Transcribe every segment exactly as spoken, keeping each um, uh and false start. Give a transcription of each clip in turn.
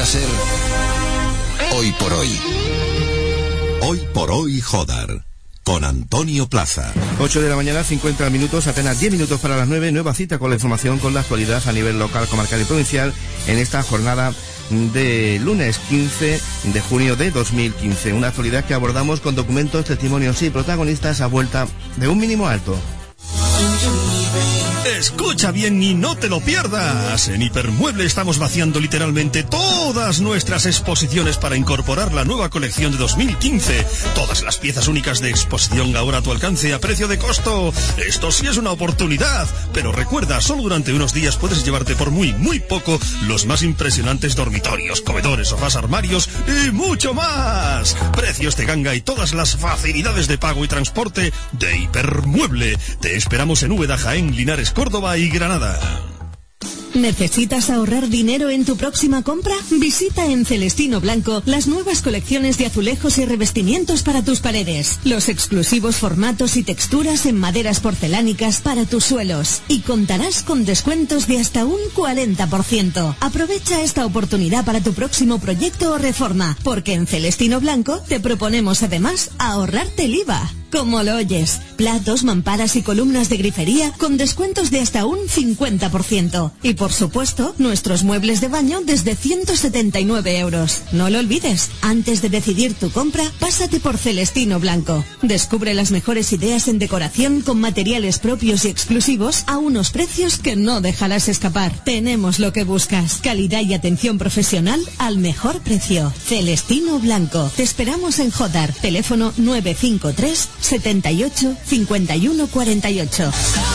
a ser Hoy por Hoy. Hoy por Hoy Jodar, con Antonio Plaza. ocho de la mañana, cincuenta minutos, apenas diez minutos para las nueve, nueva cita con la información, con la actualidad a nivel local, comarcal y provincial en esta jornada de lunes quince de junio de dos mil quince. Una actualidad que abordamos con documentos, testimonios y protagonistas a vuelta de un mínimo alto. Escucha bien y no te lo pierdas. En Hipermueble estamos vaciando literalmente todas nuestras exposiciones para incorporar la nueva colección de dos mil quince. Todas las piezas únicas de exposición ahora a tu alcance a precio de costo. Esto sí es una oportunidad. Pero recuerda, solo durante unos días puedes llevarte por muy, muy poco los más impresionantes dormitorios, comedores, sofás, armarios y mucho más. Precios de ganga y todas las facilidades de pago y transporte de Hipermueble. Te esperamos en Úbeda, Jaén, Linares, Córdoba y Granada. ¿Necesitas ahorrar dinero en tu próxima compra? Visita en Celestino Blanco las nuevas colecciones de azulejos y revestimientos para tus paredes, los exclusivos formatos y texturas en maderas porcelánicas para tus suelos, y contarás con descuentos de hasta un cuarenta por ciento. Aprovecha esta oportunidad para tu próximo proyecto o reforma, porque en Celestino Blanco te proponemos además ahorrarte el I V A. Como lo oyes, platos, mamparas y columnas de grifería con descuentos de hasta un cincuenta por ciento. Y por supuesto, nuestros muebles de baño desde ciento setenta y nueve euros. No lo olvides, antes de decidir tu compra, pásate por Celestino Blanco. Descubre las mejores ideas en decoración con materiales propios y exclusivos a unos precios que no dejarás escapar. Tenemos lo que buscas, calidad y atención profesional al mejor precio. Celestino Blanco. Te esperamos en Jodar, teléfono nueve cinco tres setenta y ocho cincuenta y uno cuarenta y ocho.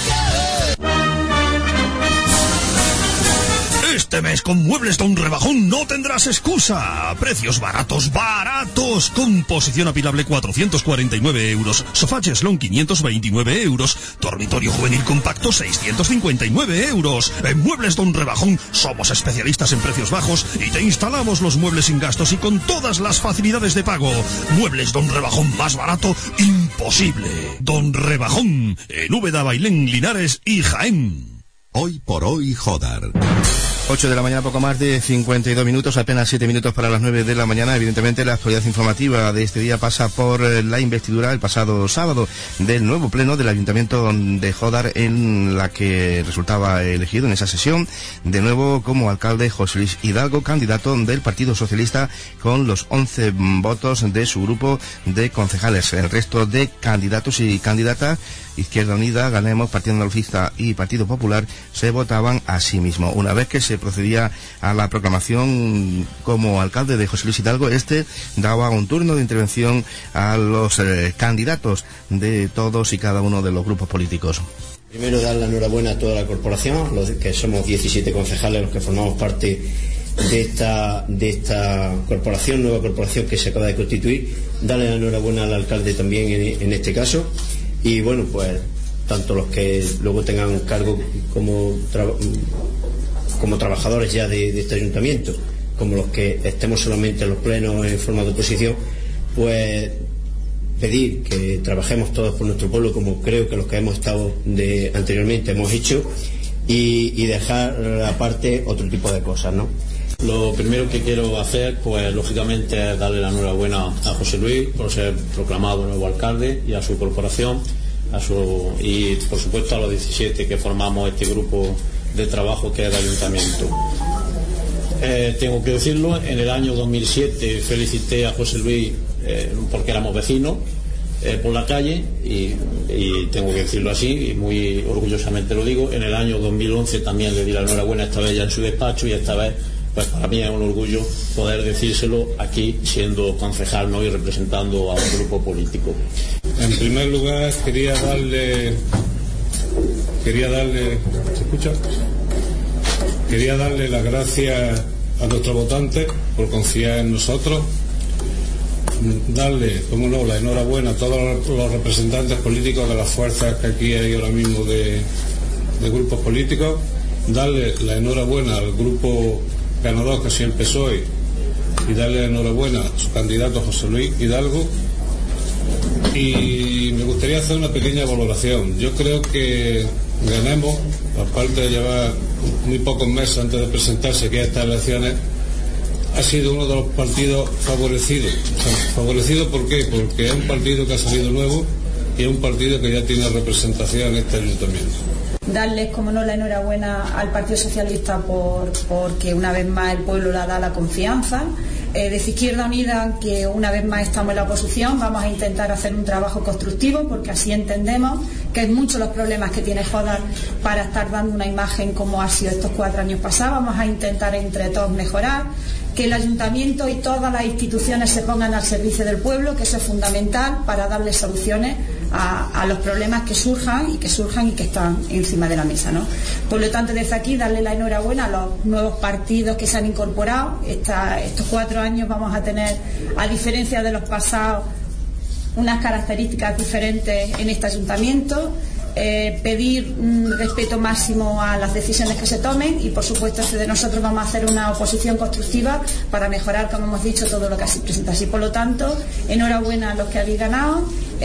Este mes con Muebles Don Rebajón no tendrás excusa. Precios baratos, baratos. Composición apilable cuatrocientos cuarenta y nueve euros. Sofá Cheslón quinientos veintinueve euros. Dormitorio juvenil compacto seiscientos cincuenta y nueve euros. En Muebles Don Rebajón somos especialistas en precios bajos y te instalamos los muebles sin gastos y con todas las facilidades de pago. Muebles Don Rebajón, más barato imposible. Don Rebajón, en Úbeda, Bailén, Linares y Jaén. Hoy por Hoy Jodar. ocho de la mañana, poco más de cincuenta y dos minutos, apenas siete minutos para las nueve de la mañana. Evidentemente, la actualidad informativa de este día pasa por la investidura el pasado sábado del nuevo pleno del Ayuntamiento de Jodar, en la que resultaba elegido en esa sesión de nuevo como alcalde José Luis Hidalgo, candidato del Partido Socialista, con los once votos de su grupo de concejales. El resto de candidatos y candidatas, Izquierda Unida, Ganemos, Partido Andalucista y Partido Popular, se votaban a sí mismo. Una vez que se procedía a la proclamación como alcalde de José Luis Hidalgo, este daba un turno de intervención a los eh, candidatos de todos y cada uno de los grupos políticos. Primero, dar la enhorabuena a toda la corporación, los que somos diecisiete concejales los que formamos parte de esta de esta corporación, nueva corporación que se acaba de constituir. Darle la enhorabuena al alcalde también en, en este caso. Y bueno, pues tanto los que luego tengan cargo como tra- como trabajadores ya de, de este ayuntamiento, como los que estemos solamente en los plenos en forma de oposición, pues pedir que trabajemos todos por nuestro pueblo, como creo que los que hemos estado de anteriormente hemos hecho, y, y dejar aparte otro tipo de cosas, ¿no? Lo primero que quiero hacer, pues lógicamente, es darle la enhorabuena a José Luis por ser proclamado nuevo alcalde, y a su corporación, a su y por supuesto a los diecisiete que formamos este grupo de trabajo que es el ayuntamiento. Eh, tengo que decirlo, en el año dos mil siete felicité a José Luis eh, porque éramos vecinos eh, por la calle, y, y tengo que decirlo así, y muy orgullosamente lo digo. En el año dos mil once también le di la enhorabuena, esta vez ya en su despacho, y esta vez pues para mí es un orgullo poder decírselo aquí, siendo concejal, ¿no?, y representando a un grupo político. En primer lugar quería darle quería darle ¿se escucha? quería darle las gracias a nuestros votantes por confiar en nosotros, darle, como no, la enhorabuena a todos los representantes políticos de las fuerzas que aquí hay ahora mismo de, de grupos políticos, darle la enhorabuena al grupo ganador que siempre soy, y darle la enhorabuena a su candidato José Luis Hidalgo. Y me gustaría hacer una pequeña valoración. Yo creo que Ganemos, aparte de llevar muy pocos meses antes de presentarse aquí a estas elecciones, ha sido uno de los partidos favorecidos. ¿Favorecido por qué? Porque es un partido que ha salido nuevo y es un partido que ya tiene representación en este ayuntamiento. Darles, como no, la enhorabuena al Partido Socialista por porque una vez más el pueblo le da la confianza. Eh, desde Izquierda Unida, que una vez más estamos en la oposición, vamos a intentar hacer un trabajo constructivo, porque así entendemos que es muchos los problemas que tiene Jodar para estar dando una imagen como ha sido estos cuatro años pasados. Vamos a intentar entre todos mejorar, que el ayuntamiento y todas las instituciones se pongan al servicio del pueblo, que eso es fundamental para darle soluciones a, a los problemas que surjan y que surjan y que están encima de la mesa, ¿no? Por lo tanto, desde aquí darle la enhorabuena a los nuevos partidos que se han incorporado. Esta, estos cuatro años vamos a tener, a diferencia de los pasados, unas características diferentes en este ayuntamiento. Eh, pedir un respeto máximo a las decisiones que se tomen y, por supuesto, de nosotros vamos a hacer una oposición constructiva para mejorar, como hemos dicho, todo lo que se presenta. Así, por lo tanto, enhorabuena a los que habéis ganado.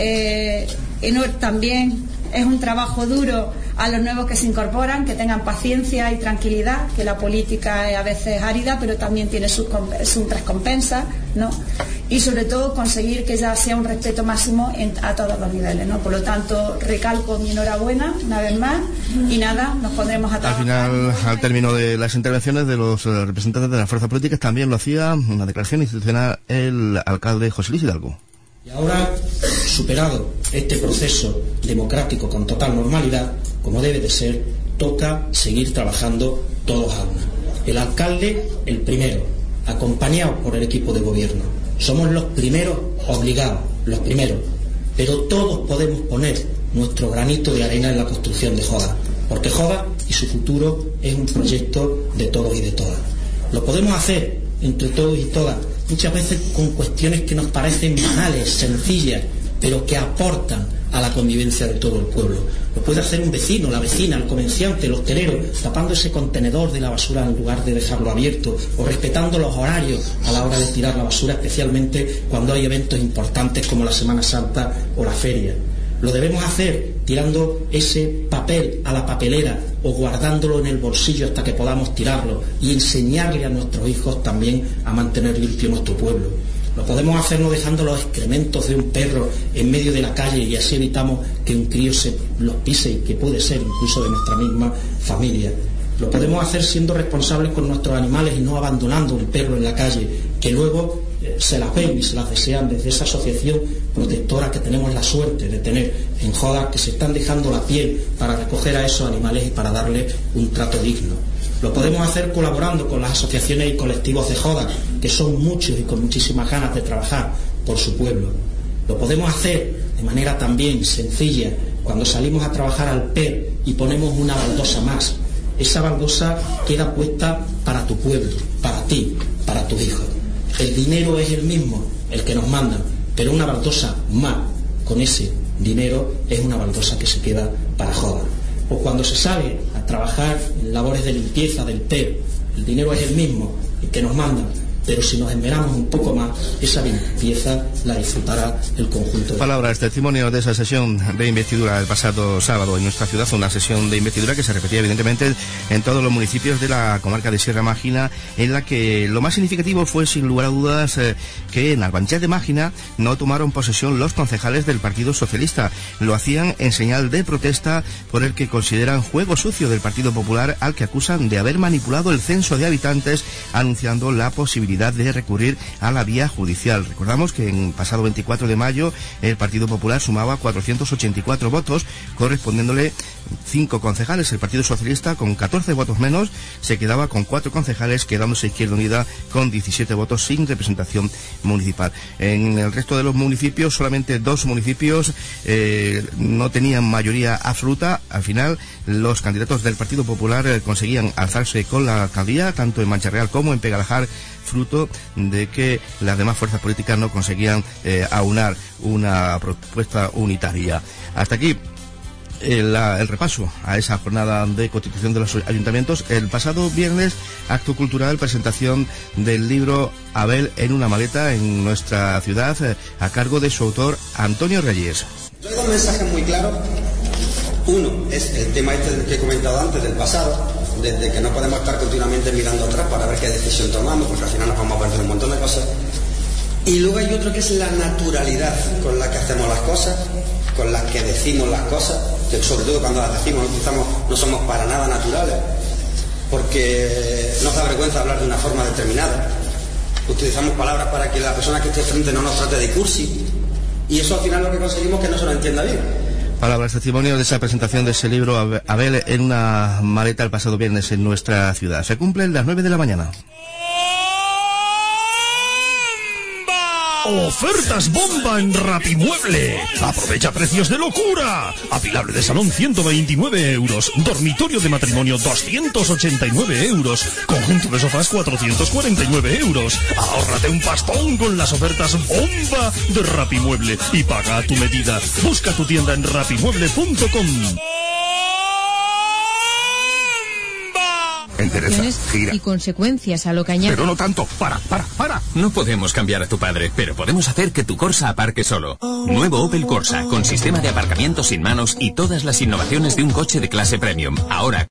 Eh, enhor- también es un trabajo duro a los nuevos que se incorporan, que tengan paciencia y tranquilidad, que la política es a veces árida, pero también tiene sus, sus recompensas, ¿no? Y sobre todo conseguir que ya sea un respeto máximo en, a todos los niveles, ¿no? Por lo tanto, recalco mi enhorabuena una vez más y nada, nos pondremos a trabajar. Al final, al término de las intervenciones de los representantes de las fuerzas políticas, también lo hacía una declaración institucional el alcalde José Luis Hidalgo. Y ahora, superado este proceso democrático con total normalidad, como debe de ser, toca seguir trabajando todos a una. El alcalde, el primero, acompañado por el equipo de gobierno. Somos los primeros obligados, los primeros, pero todos podemos poner nuestro granito de arena en la construcción de Jodar, porque Jodar y su futuro es un proyecto de todos y de todas. Lo podemos hacer entre todos y todas, muchas veces con cuestiones que nos parecen banales, sencillas, pero que aportan a la convivencia de todo el pueblo. Lo puede hacer un vecino, la vecina, el comerciante, el hostelero, tapando ese contenedor de la basura en lugar de dejarlo abierto, o respetando los horarios a la hora de tirar la basura, especialmente cuando hay eventos importantes como la Semana Santa o la feria. Lo debemos hacer tirando ese papel a la papelera o guardándolo en el bolsillo hasta que podamos tirarlo, y enseñarle a nuestros hijos también a mantener limpio nuestro pueblo. Lo podemos hacer no dejando los excrementos de un perro en medio de la calle, y así evitamos que un crío se los pise, y que puede ser incluso de nuestra misma familia. Lo podemos hacer siendo responsables con nuestros animales y no abandonando un perro en la calle, que luego eh, se las ven y se las desean desde esa asociación protectora que tenemos la suerte de tener en Jodar, que se están dejando la piel para recoger a esos animales y para darles un trato digno. Lo podemos hacer colaborando con las asociaciones y colectivos de Jodar, que son muchos y con muchísimas ganas de trabajar por su pueblo. Lo podemos hacer de manera también sencilla cuando salimos a trabajar al P E R y ponemos una baldosa más. Esa baldosa queda puesta para tu pueblo, para ti, para tus hijos. El dinero es el mismo, el que nos mandan, pero una baldosa más con ese dinero es una baldosa que se queda para Jodar. O cuando se sale a trabajar en labores de limpieza del P E R, el dinero es el mismo, el que nos mandan, pero si nos esmeramos un poco más, esa limpieza la disfrutará el conjunto de... Palabras, testimonio de esa sesión de investidura el pasado sábado en nuestra ciudad, una sesión de investidura que se repetía evidentemente en todos los municipios de la comarca de Sierra Mágina, en la que lo más significativo fue, sin lugar a dudas, eh, que en Albanchel de Mágina no tomaron posesión los concejales del Partido Socialista. Lo hacían en señal de protesta por el que consideran juego sucio del Partido Popular, al que acusan de haber manipulado el censo de habitantes, anunciando la posibilidad de recurrir a la vía judicial. Recordamos que en pasado veinticuatro de mayo el Partido Popular sumaba cuatrocientos ochenta y cuatro votos, correspondiéndole cinco concejales. El Partido Socialista, con catorce votos menos, se quedaba con cuatro concejales, quedándose Izquierda Unida con diecisiete votos sin representación municipal. En el resto de los municipios, solamente dos municipios eh, no tenían mayoría absoluta. Al final, los candidatos del Partido Popular eh, conseguían alzarse con la alcaldía, tanto en Mancha Real como en Pegalajar, fruto de que las demás fuerzas políticas no conseguían eh, aunar una propuesta unitaria. Hasta aquí el, el repaso a esa jornada de constitución de los ayuntamientos. El pasado viernes, acto cultural, presentación del libro Abel en una maleta en nuestra ciudad, eh, a cargo de su autor Antonio Reyes. Yo he dado un mensaje muy claro. Uno es el tema este que he comentado antes del pasado, desde que no podemos estar continuamente mirando atrás para ver qué decisión tomamos, porque al final nos vamos a perder un montón de cosas. Y luego hay otro que es la naturalidad con la que hacemos las cosas, con las que decimos las cosas, que sobre todo cuando las decimos no, estamos, no somos para nada naturales, porque nos da vergüenza hablar de una forma determinada. Utilizamos palabras para que la persona que esté frente no nos trate de cursi, y eso al final lo que conseguimos es que no se lo entienda bien. Palabras, testimonio de esa presentación de ese libro, Abel en una maleta el pasado viernes en nuestra ciudad. Se cumplen las nueve de la mañana. Ofertas bomba en Rapimueble. Aprovecha precios de locura. Apilable de salón ciento veintinueve euros. Dormitorio de matrimonio doscientos ochenta y nueve euros. Conjunto de sofás cuatrocientos cuarenta y nueve euros. Ahórrate un pastón con las ofertas bomba de Rapimueble y paga a tu medida. Busca tu tienda en rapimueble punto com. Endereza, gira. Y consecuencias a lo que añade. Pero no tanto. Para, para, para. No podemos cambiar a tu padre, pero podemos hacer que tu Corsa aparque solo. Nuevo Opel Corsa, con sistema de aparcamiento sin manos y todas las innovaciones de un coche de clase premium. Ahora